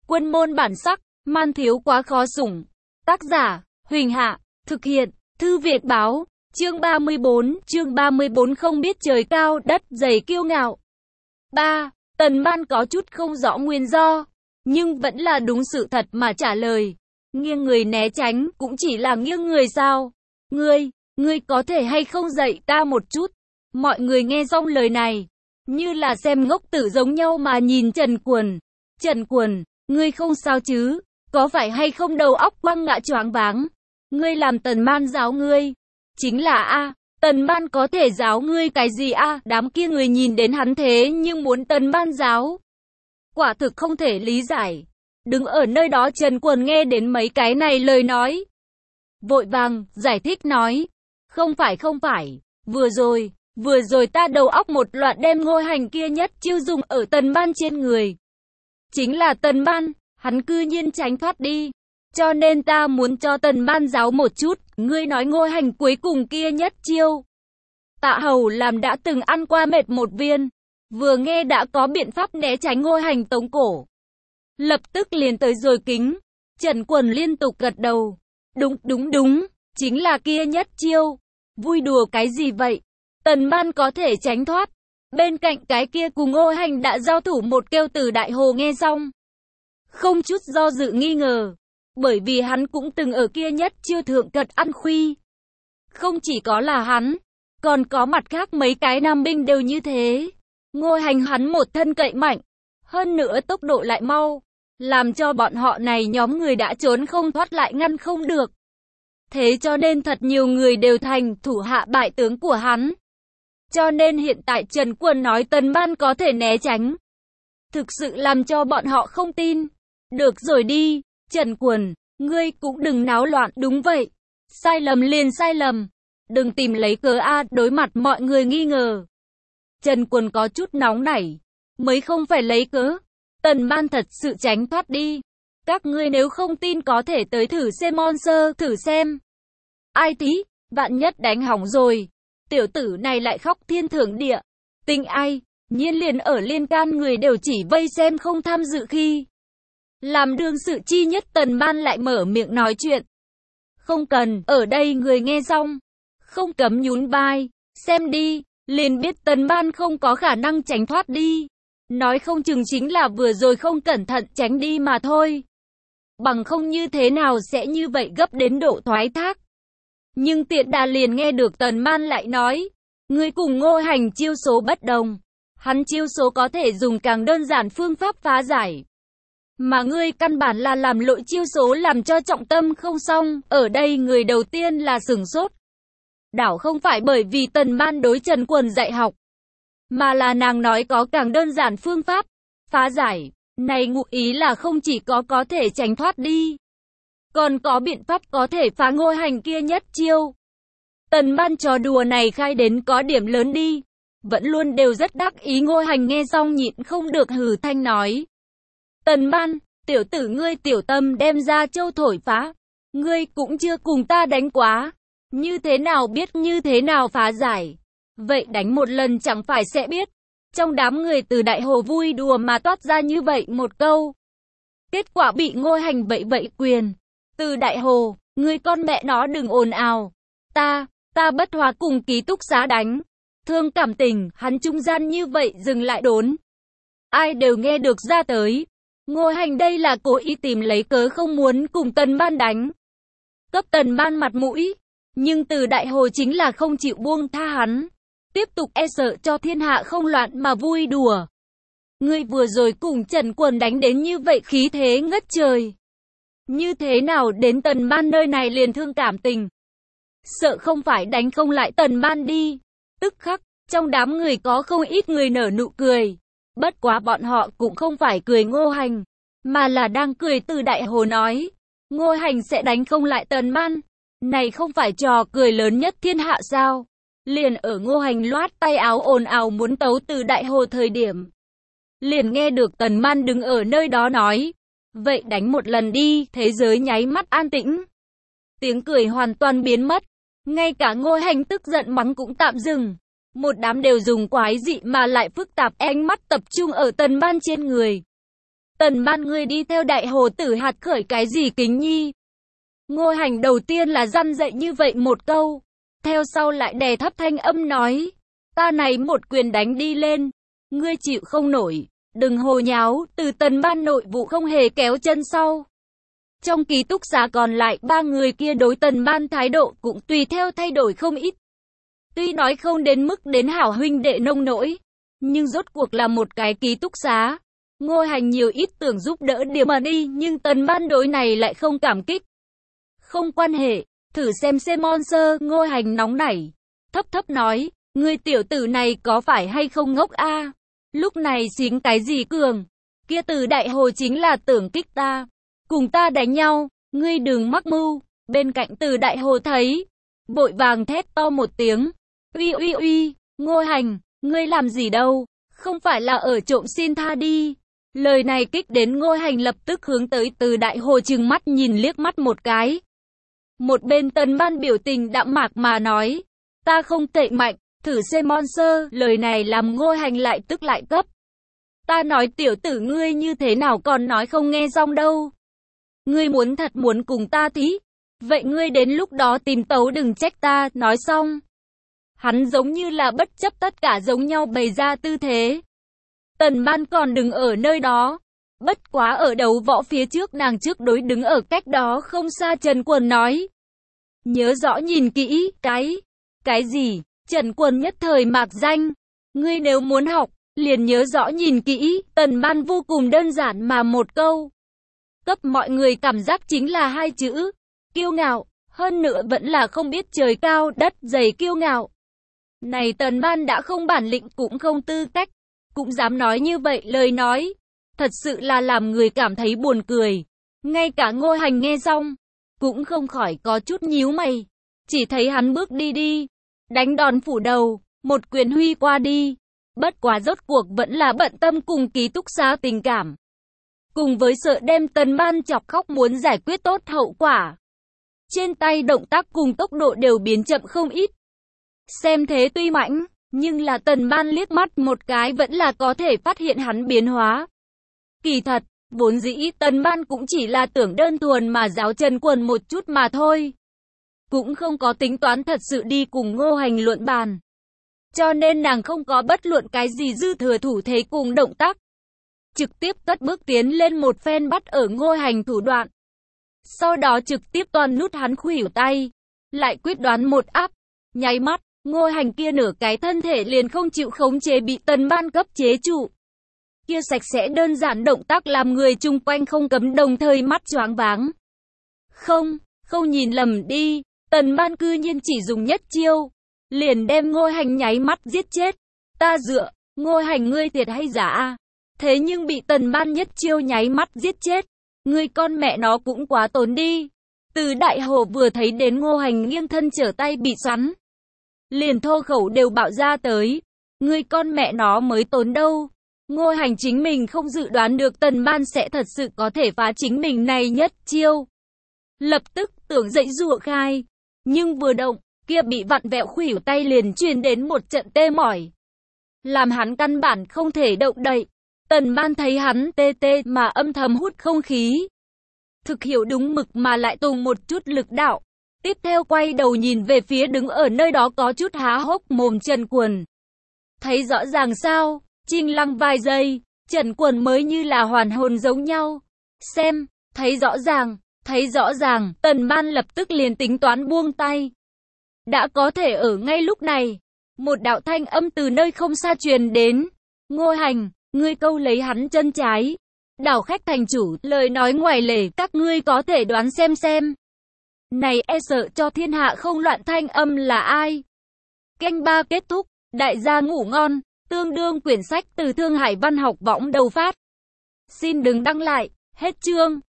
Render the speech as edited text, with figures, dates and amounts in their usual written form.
Quân môn bản sắc, man thiếu quá khó sủng. Tác giả, Huỳnh Hạ, thực hiện, Thư Việt Báo, chương 34 không biết trời cao đất dày kiêu ngạo. 3. Tần Ban có chút không rõ nguyên do, nhưng vẫn là đúng sự thật mà trả lời. Nghiêng người né tránh, cũng chỉ là nghiêng người sao? Ngươi có thể hay không dạy ta một chút? Mọi người nghe xong lời này, như là xem ngốc tử giống nhau mà nhìn Trần Quần. Trần Quần, ngươi không sao chứ? Có phải hay không đầu óc quăng ngã choáng váng? Ngươi làm Tần Ban giáo ngươi? Chính là Tần Ban có thể giáo ngươi cái gì Đám kia người nhìn đến hắn thế nhưng muốn Tần Ban giáo. Quả thực không thể lý giải. Đứng ở nơi đó Trần Quần nghe đến mấy cái này lời nói, vội vàng giải thích nói, không phải, vừa rồi ta đầu óc một loạt đem Ngô Hành kia nhất chiêu dùng ở Tần Ban trên người. Chính là Tần Ban, hắn cư nhiên tránh thoát đi. Cho nên ta muốn cho Tần Ban giáo một chút. Ngươi nói Ngô Hành cuối cùng kia nhất chiêu, Tạ Hầu làm đã từng ăn qua mệt một viên, vừa nghe đã có biện pháp né tránh Ngô Hành tống cổ, lập tức liền tới rồi kính. Trần Quần liên tục gật đầu. Đúng, chính là kia nhất chiêu. Vui đùa cái gì vậy? Tần Ban có thể tránh thoát. Bên cạnh cái kia cùng Ngô Hành đã giao thủ một kêu Từ Đại Hồ nghe xong, không chút do dự nghi ngờ, bởi vì hắn cũng từng ở kia nhất chiêu thượng cật ăn khuy. Không chỉ có là hắn, còn có mặt khác mấy cái nam binh đều như thế. Ngô Hành hắn một thân cậy mạnh, hơn nữa tốc độ lại mau, làm cho bọn họ này nhóm người đã trốn không thoát lại ngăn không được. Thế cho nên thật nhiều người đều thành thủ hạ bại tướng của hắn. Cho nên hiện tại Trần Quần nói Tần Ban có thể né tránh, thực sự làm cho bọn họ không tin. Được rồi đi, Trần Quần, ngươi cũng đừng náo loạn. Đúng vậy, sai lầm liền sai lầm, đừng tìm lấy cớ đối mặt mọi người nghi ngờ. Trần Quần có chút nóng nảy, mới không phải lấy cớ. Tần Ban thật sự tránh thoát đi. Các ngươi nếu không tin có thể tới thử xem monster, thử xem. Ai tí, vạn nhất đánh hỏng rồi, tiểu tử này lại khóc thiên thưởng địa. Tình ai, nhiên liền ở liên can người đều chỉ vây xem không tham dự khi. Làm đương sự chi nhất Tần Ban lại mở miệng nói chuyện. Không cần, ở đây người nghe xong, không cấm nhún vai, xem đi, liền biết Tần Ban không có khả năng tránh thoát đi. Nói không chừng chính là vừa rồi không cẩn thận tránh đi mà thôi. Bằng không như thế nào sẽ như vậy gấp đến độ thoái thác. Nhưng Tiện Đà liền nghe được Tần Ban lại nói, ngươi cùng Ngô Hành chiêu số bất đồng. Hắn chiêu số có thể dùng càng đơn giản phương pháp phá giải, mà ngươi căn bản là làm lội chiêu số làm cho trọng tâm không xong. Ở đây người đầu tiên là sửng sốt. Đảo không phải bởi vì Tần Ban đối Trần Quần dạy học, mà là nàng nói có càng đơn giản phương pháp phá giải. Này ngụ ý là không chỉ có thể tránh thoát đi, còn có biện pháp có thể phá Ngô Hành kia nhất chiêu. Tần Ban trò đùa này khai đến có điểm lớn đi. Vẫn luôn đều rất đắc ý. Ngô Hành nghe xong nhịn không được hừ thanh nói, Tần Ban, tiểu tử ngươi tiểu tâm đem ra châu thổi phá. Ngươi cũng chưa cùng ta đánh quá, như thế nào biết như thế nào phá giải? Vậy đánh một lần chẳng phải sẽ biết. Trong đám người Từ Đại Hồ vui đùa mà toát ra như vậy một câu. Kết quả bị Ngô Hành bậy quyền. Từ Đại Hồ, ngươi con mẹ nó đừng ồn ào. Ta bất hòa cùng ký túc xá đánh. Thương cảm tình, hắn trung gian như vậy dừng lại đốn. Ai đều nghe được ra tới. Ngô Hành đây là cố ý tìm lấy cớ không muốn cùng Tần Ban đánh, cấp Tần Ban mặt mũi. Nhưng Từ Đại Hồ chính là không chịu buông tha hắn, tiếp tục sợ cho thiên hạ không loạn mà vui đùa. Ngươi vừa rồi cùng Trần Quần đánh đến như vậy khí thế ngất trời, như thế nào đến Tần Ban nơi này liền thương cảm tình? Sợ không phải đánh không lại Tần Ban đi. Tức khắc, trong đám người có không ít người nở nụ cười. Bất quá bọn họ cũng không phải cười Ngô Hành, mà là đang cười Từ Đại Hồ nói, Ngô Hành sẽ đánh không lại Tần Ban. Này không phải trò cười lớn nhất thiên hạ sao? Liền ở Ngô Hành loát tay áo ồn ào muốn tấu Từ Đại Hồ thời điểm, liền nghe được Tần Ban đứng ở nơi đó nói, vậy đánh một lần đi. Thế giới nháy mắt an tĩnh, tiếng cười hoàn toàn biến mất, ngay cả Ngô Hành tức giận mắng cũng tạm dừng. Một đám đều dùng quái dị mà lại phức tạp ánh mắt tập trung ở Tần Ban trên người. Tần Ban ngươi đi theo Đại Hồ Tử hạt khởi cái gì kính nhi? Ngô Hành đầu tiên là răn dạy như vậy một câu, theo sau lại đè thấp thanh âm nói, ta này một quyền đánh đi lên, ngươi chịu không nổi, đừng hồ nháo. Từ Tần Ban nội vụ không hề kéo chân sau. Trong ký túc xá còn lại 3 người kia đối Tần Ban thái độ cũng tùy theo thay đổi không ít. Tuy nói không đến mức đến hảo huynh đệ nông nỗi, nhưng rốt cuộc là một cái ký túc xá. Ngô Hành nhiều ít tưởng giúp đỡ điểm mà đi, nhưng Tần Ban đối này lại không cảm kích. Không quan hệ, thử xem Monster. Ngô Hành nóng nảy, thấp thấp nói, ngươi tiểu tử này có phải hay không ngốc a? Lúc này xính cái gì cường? Kia Từ Đại Hồ chính là tưởng kích ta, cùng ta đánh nhau, ngươi đừng mắc mưu. Bên cạnh Từ Đại Hồ thấy, vội vàng thét to một tiếng, uy uy uy, Ngô Hành, ngươi làm gì đâu, không phải là ở trộm xin tha đi. Lời này kích đến Ngô Hành lập tức hướng tới Từ Đại Hồ trừng mắt nhìn liếc mắt một cái. Một bên Tần Ban biểu tình đạm mạc mà nói, ta không tệ mạnh, thử xem Monster. Lời này làm Ngô Hành lại tức lại cấp. Ta nói tiểu tử ngươi như thế nào còn nói không nghe xong đâu. Ngươi muốn thật muốn cùng ta tí, vậy ngươi đến lúc đó tìm tấu đừng trách ta. Nói xong, hắn giống như là bất chấp tất cả giống nhau bày ra tư thế. Tần Ban còn đứng ở nơi đó, bất quá ở đấu võ phía trước nàng trước đối đứng ở cách đó không xa Trần Quần nói. Nhớ rõ nhìn kỹ, cái gì? Trần Quần nhất thời mạc danh. Ngươi nếu muốn học, liền nhớ rõ nhìn kỹ. Tần Ban vô cùng đơn giản mà một câu. Cấp mọi người cảm giác chính là 2 chữ, kiêu ngạo, hơn nữa vẫn là không biết trời cao đất dày kiêu ngạo. Này Tần Ban đã không bản lĩnh cũng không tư cách, cũng dám nói như vậy lời nói, thật sự là làm người cảm thấy buồn cười. Ngay cả Ngô Hành nghe xong, cũng không khỏi có chút nhíu mày, chỉ thấy hắn bước đi, đánh đòn phủ đầu, một quyền huy qua đi. Bất quá rốt cuộc vẫn là bận tâm cùng ký túc xá tình cảm, cùng với sợ đem Tần Ban chọc khóc muốn giải quyết tốt hậu quả. Trên tay động tác cùng tốc độ đều biến chậm không ít. Xem thế tuy mạnh, nhưng là Tần Ban liếc mắt một cái vẫn là có thể phát hiện hắn biến hóa. Kỳ thật, vốn dĩ Tần Ban cũng chỉ là tưởng đơn thuần mà giáo Trần Quần một chút mà thôi. Cũng không có tính toán thật sự đi cùng Ngô Hành luận bàn. Cho nên nàng không có bất luận cái gì dư thừa thủ thế cùng động tác. Trực tiếp cất bước tiến lên một phen bắt ở Ngô Hành thủ đoạn. Sau đó trực tiếp toàn nút hắn khuỷu tay. Lại quyết đoán một áp. Nháy mắt, Ngô Hành kia nửa cái thân thể liền không chịu khống chế bị Tần Ban cấp chế trụ. Kia sạch sẽ đơn giản động tác làm người chung quanh không cấm đồng thời mắt choáng váng. Không nhìn lầm đi, Tần Ban cư nhiên chỉ dùng nhất chiêu, liền đem Ngô Hành nháy mắt giết chết. Ta dựa, Ngô Hành ngươi thiệt hay giả a? Thế nhưng bị Tần Ban nhất chiêu nháy mắt giết chết. Ngươi con mẹ nó cũng quá tốn đi. Từ Đại Hồ vừa thấy đến Ngô Hành nghiêng thân trở tay bị xoắn, liền thô khẩu đều bạo ra tới. Ngươi con mẹ nó mới tốn đâu. Ngô Hành chính mình không dự đoán được Tần Ban sẽ thật sự có thể phá chính mình này nhất chiêu. Lập tức tưởng dậy rùa khai, nhưng vừa động, kia bị vặn vẹo khuỷu tay liền truyền đến một trận tê mỏi, làm hắn căn bản không thể động đậy. Tần Ban thấy hắn tê tê mà âm thầm hút không khí, thực hiểu đúng mực mà lại tùng một chút lực đạo. Tiếp theo quay đầu nhìn về phía đứng ở nơi đó có chút há hốc mồm Trần Quần. Thấy rõ ràng sao? Trinh lăng vài giây, Trần Quần mới như là hoàn hồn giống nhau. Xem, thấy rõ ràng, Tần Ban lập tức liền tính toán buông tay. Đã có thể ở ngay lúc này, một đạo thanh âm từ nơi không xa truyền đến. Ngô Hành, ngươi câu lấy hắn chân trái. Đảo khách thành chủ, lời nói ngoài lề, các ngươi có thể đoán xem. Này e sợ cho thiên hạ không loạn thanh âm là ai? Canh 3 kết thúc, đại gia ngủ ngon, tương đương quyển sách từ Thương Hải Văn Học Võng đầu phát. Xin đừng đăng lại, hết chương.